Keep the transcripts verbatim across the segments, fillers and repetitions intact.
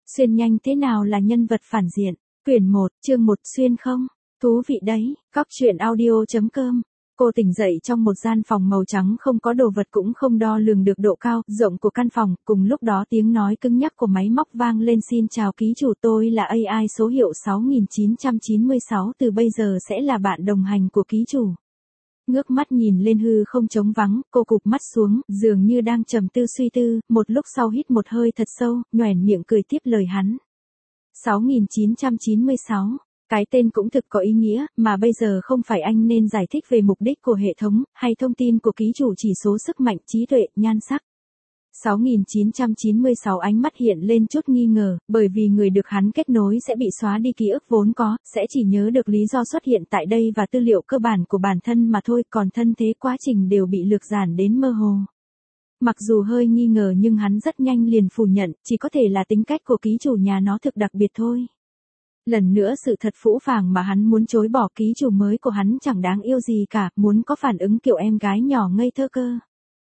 Xuyên nhanh thế nào là nhân vật phản diện? Quyển một, chương một, xuyên không? Thú vị đấy, Cóc truyện audio chấm com. Cô tỉnh dậy trong một gian phòng màu trắng không có đồ vật cũng không đo lường được độ cao, rộng của căn phòng, cùng lúc đó tiếng nói cứng nhắc của máy móc vang lên xin chào ký chủ tôi là a i số hiệu sáu nghìn chín trăm chín mươi sáu từ bây giờ sẽ là bạn đồng hành của ký chủ. Ngước mắt nhìn lên hư không trống vắng, cô cụp mắt xuống, dường như đang trầm tư suy tư, một lúc sau hít một hơi thật sâu, nhoẻn miệng cười tiếp lời hắn. sáu nghìn chín trăm chín mươi sáu. Cái tên cũng thực có ý nghĩa, mà bây giờ không phải anh nên giải thích về mục đích của hệ thống, hay thông tin của ký chủ chỉ số sức mạnh, trí tuệ, nhan sắc. sáu nghìn chín trăm chín mươi sáu ánh mắt hiện lên chút nghi ngờ, bởi vì người được hắn kết nối sẽ bị xóa đi ký ức vốn có, sẽ chỉ nhớ được lý do xuất hiện tại đây và tư liệu cơ bản của bản thân mà thôi, còn thân thế quá trình đều bị lược giản đến mơ hồ. Mặc dù hơi nghi ngờ nhưng hắn rất nhanh liền phủ nhận, chỉ có thể là tính cách của ký chủ nhà nó thực đặc biệt thôi. Lần nữa sự thật phũ phàng mà hắn muốn chối bỏ ký chủ mới của hắn chẳng đáng yêu gì cả, muốn có phản ứng kiểu em gái nhỏ ngây thơ cơ.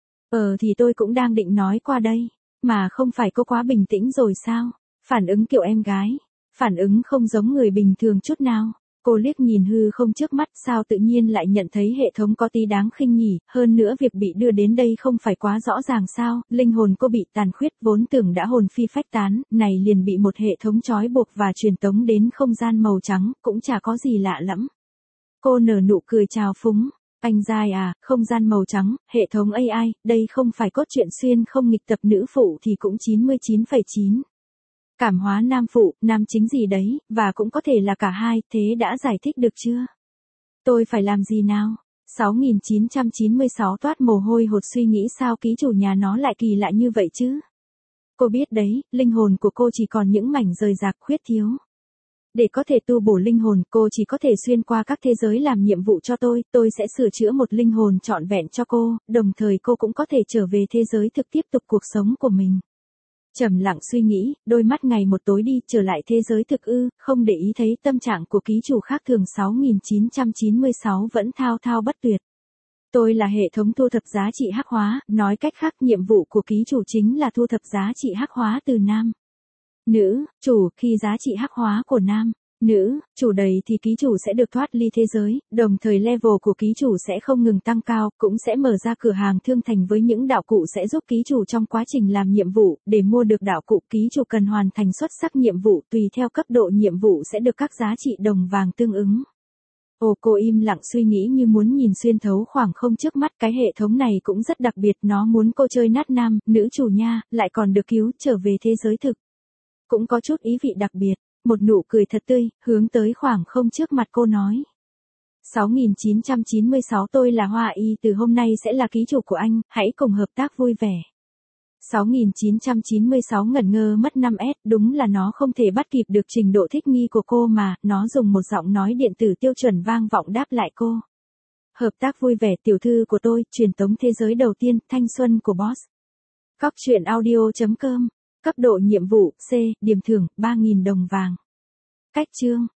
Ờ thì tôi cũng đang định nói qua đây, mà không phải cô quá bình tĩnh rồi sao? Phản ứng kiểu em gái, phản ứng không giống người bình thường chút nào. Cô liếc nhìn hư không trước mắt, sao tự nhiên lại nhận thấy hệ thống có tí đáng khinh nhỉ, hơn nữa việc bị đưa đến đây không phải quá rõ ràng sao, linh hồn cô bị tàn khuyết vốn tưởng đã hồn phi phách tán, này liền bị một hệ thống trói buộc và truyền tống đến không gian màu trắng, cũng chả có gì lạ lẫm. Cô nở nụ cười chào phúng, anh dai à, không gian màu trắng, hệ thống a i, đây không phải cốt truyện xuyên không nghịch tập nữ phụ thì cũng chín mươi chín phẩy chín. Cảm hóa nam phụ, nam chính gì đấy, và cũng có thể là cả hai, thế đã giải thích được chưa? Tôi phải làm gì nào? sáu nghìn chín trăm chín mươi sáu toát mồ hôi hột suy nghĩ sao ký chủ nhà nó lại kỳ lạ như vậy chứ? Cô biết đấy, linh hồn của cô chỉ còn những mảnh rời rạc khuyết thiếu. Để có thể tu bổ linh hồn, cô chỉ có thể xuyên qua các thế giới làm nhiệm vụ cho tôi, tôi sẽ sửa chữa một linh hồn trọn vẹn cho cô, đồng thời cô cũng có thể trở về thế giới thực tiếp tục cuộc sống của mình. Trầm lặng suy nghĩ, đôi mắt ngày một tối đi, trở lại thế giới thực ư, không để ý thấy tâm trạng của ký chủ khác thường sáu nghìn chín trăm chín mươi sáu vẫn thao thao bất tuyệt. Tôi là hệ thống thu thập giá trị hắc hóa, nói cách khác nhiệm vụ của ký chủ chính là thu thập giá trị hắc hóa từ nam. Nữ, chủ, khi giá trị hắc hóa của nam, nữ, chủ đầy thì ký chủ sẽ được thoát ly thế giới, đồng thời level của ký chủ sẽ không ngừng tăng cao, cũng sẽ mở ra cửa hàng thương thành với những đạo cụ sẽ giúp ký chủ trong quá trình làm nhiệm vụ, để mua được đạo cụ ký chủ cần hoàn thành xuất sắc nhiệm vụ, tùy theo cấp độ nhiệm vụ sẽ được các giá trị đồng vàng tương ứng. Ồ, cô im lặng suy nghĩ như muốn nhìn xuyên thấu khoảng không trước mắt, cái hệ thống này cũng rất đặc biệt, nó muốn cô chơi nát nam, nữ chủ nha, lại còn được cứu trở về thế giới thực. Cũng có chút ý vị đặc biệt. Một nụ cười thật tươi, hướng tới khoảng không trước mặt cô nói. sáu nghìn chín trăm chín mươi sáu tôi là Hoa Y, từ hôm nay sẽ là ký chủ của anh, hãy cùng hợp tác vui vẻ. sáu nghìn chín trăm chín mươi sáu ngẩn ngơ mất năm S, đúng là nó không thể bắt kịp được trình độ thích nghi của cô mà, nó dùng một giọng nói điện tử tiêu chuẩn vang vọng đáp lại cô. Hợp tác vui vẻ tiểu thư của tôi, truyền tống thế giới đầu tiên, thanh xuân của boss. Cóc truyện audio chấm com. Cấp độ nhiệm vụ, C, điểm thưởng, ba nghìn đồng vàng. Cách chương.